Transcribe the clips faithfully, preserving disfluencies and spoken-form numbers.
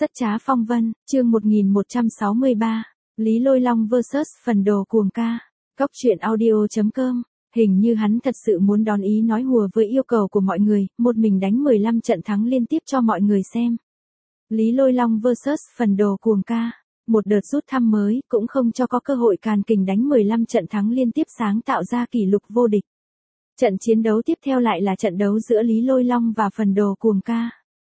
Rất trá phong vân, chương một nghìn một trăm sáu mươi ba, Lý Lôi Long versus phần đồ cuồng ca. Cốc truyện audio chấm com. Hình như hắn thật sự muốn đón ý nói hùa với yêu cầu của mọi người, một mình đánh mười lăm trận thắng liên tiếp cho mọi người xem. Lý Lôi Long versus phần đồ cuồng ca. Một đợt rút thăm mới cũng không cho có cơ hội càn kình đánh mười lăm trận thắng liên tiếp sáng tạo ra kỷ lục vô địch. Trận chiến đấu tiếp theo lại là trận đấu giữa Lý Lôi Long và phần đồ cuồng ca.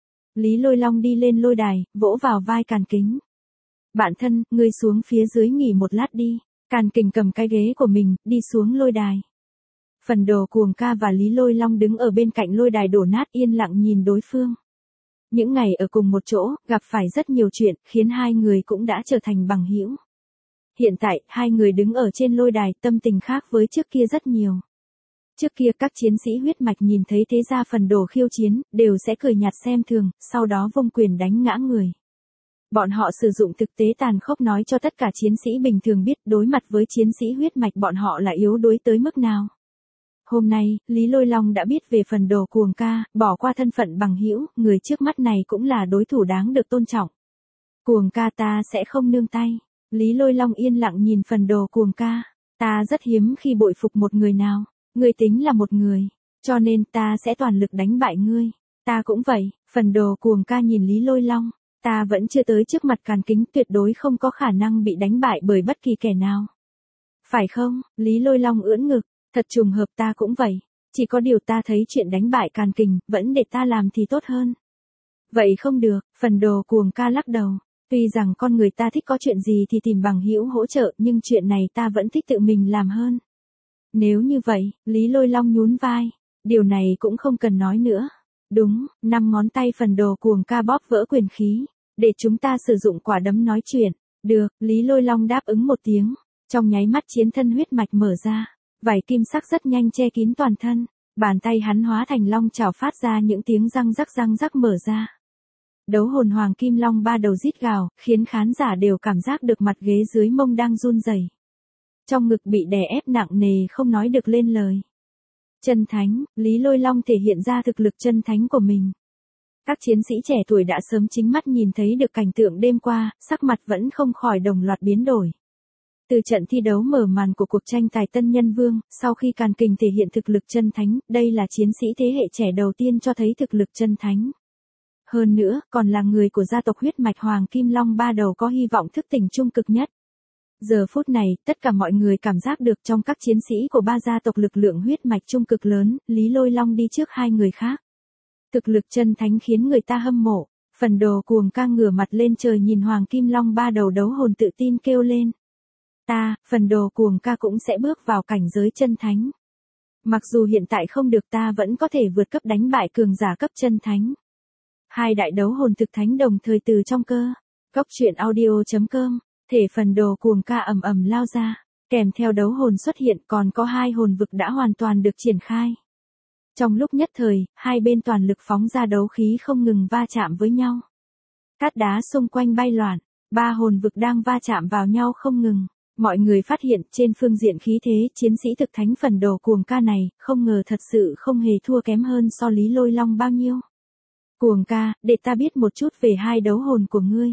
Lý Lôi Long đi lên lôi đài, vỗ vào vai Càn Kính. Bạn thân, ngươi xuống phía dưới nghỉ một lát đi. Càn Kình cầm cái ghế của mình, đi xuống lôi đài. Phần đồ cuồng ca và Lý Lôi Long đứng ở bên cạnh lôi đài đổ nát yên lặng nhìn đối phương. Những ngày ở cùng một chỗ, gặp phải rất nhiều chuyện, khiến hai người cũng đã trở thành bằng hữu. Hiện tại, hai người đứng ở trên lôi đài, tâm tình khác với trước kia rất nhiều. Trước kia các chiến sĩ huyết mạch nhìn thấy thế gia phần đồ khiêu chiến, đều sẽ cười nhạt xem thường, sau đó vung quyền đánh ngã người. Bọn họ sử dụng thực tế tàn khốc nói cho tất cả chiến sĩ bình thường biết đối mặt với chiến sĩ huyết mạch bọn họ là yếu đuối tới mức nào. Hôm nay, Lý Lôi Long đã biết về phần đồ cuồng ca, bỏ qua thân phận bằng hữu, người trước mắt này cũng là đối thủ đáng được tôn trọng. Cuồng ca ta sẽ không nương tay. Lý Lôi Long yên lặng nhìn phần đồ cuồng ca. Ta rất hiếm khi bội phục một người nào. Ngươi tính là một người, cho nên ta sẽ toàn lực đánh bại ngươi. Ta cũng vậy, phần đồ cuồng ca nhìn Lý Lôi Long. Ta vẫn chưa tới trước mặt Càn Kính, tuyệt đối không có khả năng bị đánh bại bởi bất kỳ kẻ nào. Phải không? Lý Lôi Long ưỡn ngực, thật trùng hợp ta cũng vậy. Chỉ có điều ta thấy chuyện đánh bại Càn Kình, vẫn để ta làm thì tốt hơn. Vậy không được, phần đồ cuồng ca lắc đầu. Tuy rằng con người ta thích có chuyện gì thì tìm bằng hữu hỗ trợ, nhưng chuyện này ta vẫn thích tự mình làm hơn. Nếu như vậy, Lý Lôi Long nhún vai. Điều này cũng không cần nói nữa. Đúng, năm ngón tay phần đồ cuồng ca bóp vỡ quyền khí. Để chúng ta sử dụng quả đấm nói chuyện. Được, Lý Lôi Long đáp ứng một tiếng. Trong nháy mắt chiến thân huyết mạch mở ra. Vảy kim sắc rất nhanh che kín toàn thân. Bàn tay hắn hóa thành long chảo phát ra những tiếng răng rắc răng rắc mở ra. Đấu hồn hoàng kim long ba đầu rít gào, khiến khán giả đều cảm giác được mặt ghế dưới mông đang run rẩy. Trong ngực bị đè ép nặng nề không nói được lên lời. Chân thánh, Lý Lôi Long thể hiện ra thực lực chân thánh của mình. Các chiến sĩ trẻ tuổi đã sớm chính mắt nhìn thấy được cảnh tượng đêm qua, sắc mặt vẫn không khỏi đồng loạt biến đổi. Từ trận thi đấu mở màn của cuộc tranh tài Tân Nhân Vương, sau khi Càn Kình thể hiện thực lực chân thánh, đây là chiến sĩ thế hệ trẻ đầu tiên cho thấy thực lực chân thánh. Hơn nữa, còn là người của gia tộc huyết mạch Hoàng Kim Long ba đầu có hy vọng thức tỉnh trung cực nhất. Giờ phút này, tất cả mọi người cảm giác được trong các chiến sĩ của ba gia tộc lực lượng huyết mạch trung cực lớn, Lý Lôi Long đi trước hai người khác. Thực lực chân thánh khiến người ta hâm mộ. Phần đồ cuồng ca ngửa mặt lên trời nhìn Hoàng Kim Long ba đầu đấu hồn tự tin kêu lên. Ta, phần đồ cuồng ca cũng sẽ bước vào cảnh giới chân thánh. Mặc dù hiện tại không được ta vẫn có thể vượt cấp đánh bại cường giả cấp chân thánh. Hai đại đấu hồn thực thánh đồng thời từ trong cơ. Cốc truyện audio chấm com. Thể phần đồ cuồng ca ầm ầm lao ra, kèm theo đấu hồn xuất hiện còn có hai hồn vực đã hoàn toàn được triển khai. Trong lúc nhất thời, hai bên toàn lực phóng ra đấu khí không ngừng va chạm với nhau. Cát đá xung quanh bay loạn, ba hồn vực đang va chạm vào nhau không ngừng. Mọi người phát hiện trên phương diện khí thế chiến sĩ thực thánh phần đồ cuồng ca này, không ngờ thật sự không hề thua kém hơn so Lý Lôi Long bao nhiêu. Cuồng ca, để ta biết một chút về hai đấu hồn của ngươi.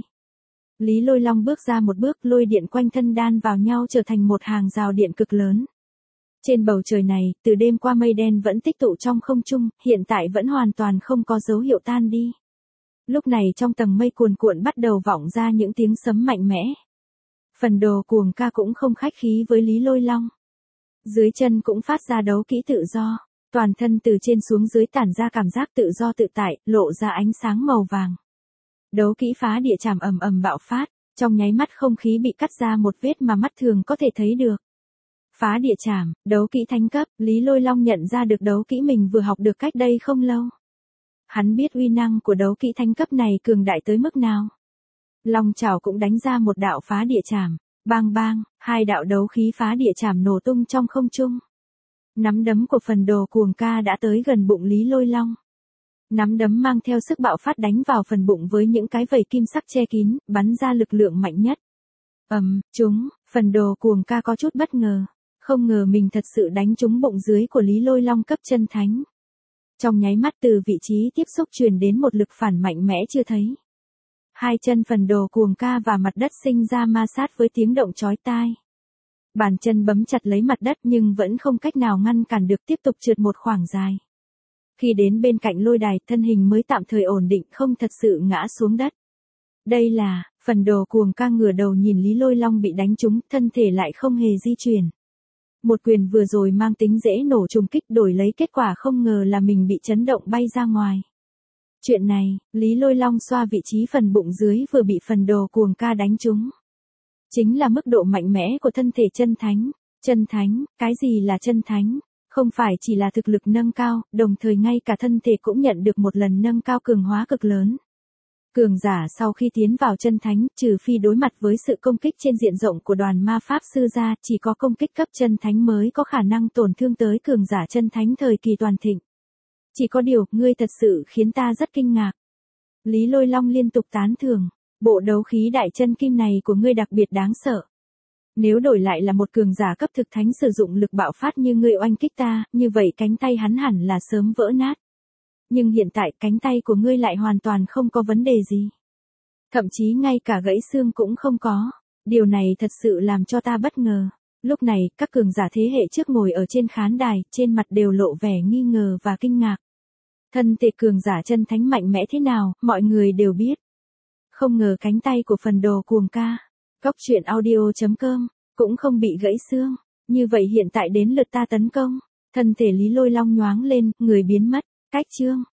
Lý Lôi Long bước ra một bước, lôi điện quanh thân đan vào nhau trở thành một hàng rào điện cực lớn. Trên bầu trời này, từ đêm qua mây đen vẫn tích tụ trong không trung, hiện tại vẫn hoàn toàn không có dấu hiệu tan đi. Lúc này trong tầng mây cuồn cuộn bắt đầu vọng ra những tiếng sấm mạnh mẽ. Phần đồ cuồng ca cũng không khách khí với Lý Lôi Long. Dưới chân cũng phát ra đấu kỹ tự do, toàn thân từ trên xuống dưới tản ra cảm giác tự do tự tại, lộ ra ánh sáng màu vàng. Đấu kỹ phá địa chảm ầm ầm bạo phát, trong nháy mắt không khí bị cắt ra một vết mà mắt thường có thể thấy được. Phá địa chảm, đấu kỹ thánh cấp, Lý Lôi Long nhận ra được đấu kỹ mình vừa học được cách đây không lâu. Hắn biết uy năng của đấu kỹ thánh cấp này cường đại tới mức nào. Long chảo cũng đánh ra một đạo phá địa chảm, bang bang, hai đạo đấu khí phá địa chảm nổ tung trong không trung. Nắm đấm của phần đồ cuồng ca đã tới gần bụng Lý Lôi Long. Nắm đấm mang theo sức bạo phát đánh vào phần bụng với những cái vảy kim sắc che kín, bắn ra lực lượng mạnh nhất. Ầm, um, chúng, phần đồ cuồng ca có chút bất ngờ, không ngờ mình thật sự đánh trúng bụng dưới của Lý Lôi Long cấp chân thánh. Trong nháy mắt từ vị trí tiếp xúc truyền đến một lực phản mạnh mẽ chưa thấy. Hai chân phần đồ cuồng ca và mặt đất sinh ra ma sát với tiếng động chói tai. Bàn chân bấm chặt lấy mặt đất nhưng vẫn không cách nào ngăn cản được, tiếp tục trượt một khoảng dài. Khi đến bên cạnh lôi đài, thân hình mới tạm thời ổn định, không thật sự ngã xuống đất. Đây là, phần đồ cuồng ca ngửa đầu nhìn Lý Lôi Long bị đánh trúng, thân thể lại không hề di chuyển. Một quyền vừa rồi mang tính dễ nổ trùng kích, đổi lấy kết quả không ngờ là mình bị chấn động bay ra ngoài. Chuyện này, Lý Lôi Long xoa vị trí phần bụng dưới vừa bị phần đồ cuồng ca đánh trúng. Chính là mức độ mạnh mẽ của thân thể chân thánh. Chân thánh, cái gì là chân thánh? Không phải chỉ là thực lực nâng cao, đồng thời ngay cả thân thể cũng nhận được một lần nâng cao cường hóa cực lớn. Cường giả sau khi tiến vào chân thánh, trừ phi đối mặt với sự công kích trên diện rộng của đoàn ma pháp sư ra, chỉ có công kích cấp chân thánh mới có khả năng tổn thương tới cường giả chân thánh thời kỳ toàn thịnh. Chỉ có điều, ngươi thật sự khiến ta rất kinh ngạc. Lý Lôi Long liên tục tán thưởng, bộ đấu khí đại chân kim này của ngươi đặc biệt đáng sợ. Nếu đổi lại là một cường giả cấp thực thánh sử dụng lực bạo phát như ngươi oanh kích ta, như vậy cánh tay hắn hẳn là sớm vỡ nát. Nhưng hiện tại cánh tay của ngươi lại hoàn toàn không có vấn đề gì. Thậm chí ngay cả gãy xương cũng không có. Điều này thật sự làm cho ta bất ngờ. Lúc này, các cường giả thế hệ trước ngồi ở trên khán đài, trên mặt đều lộ vẻ nghi ngờ và kinh ngạc. Thân thể cường giả chân thánh mạnh mẽ thế nào, mọi người đều biết. Không ngờ cánh tay của phần đồ cuồng ca, Cóc truyện audio chấm com, cũng không bị gãy xương. Như vậy hiện tại đến lượt ta tấn công. Thân thể Lý Lôi Long nhoáng lên, người biến mất. Cách chương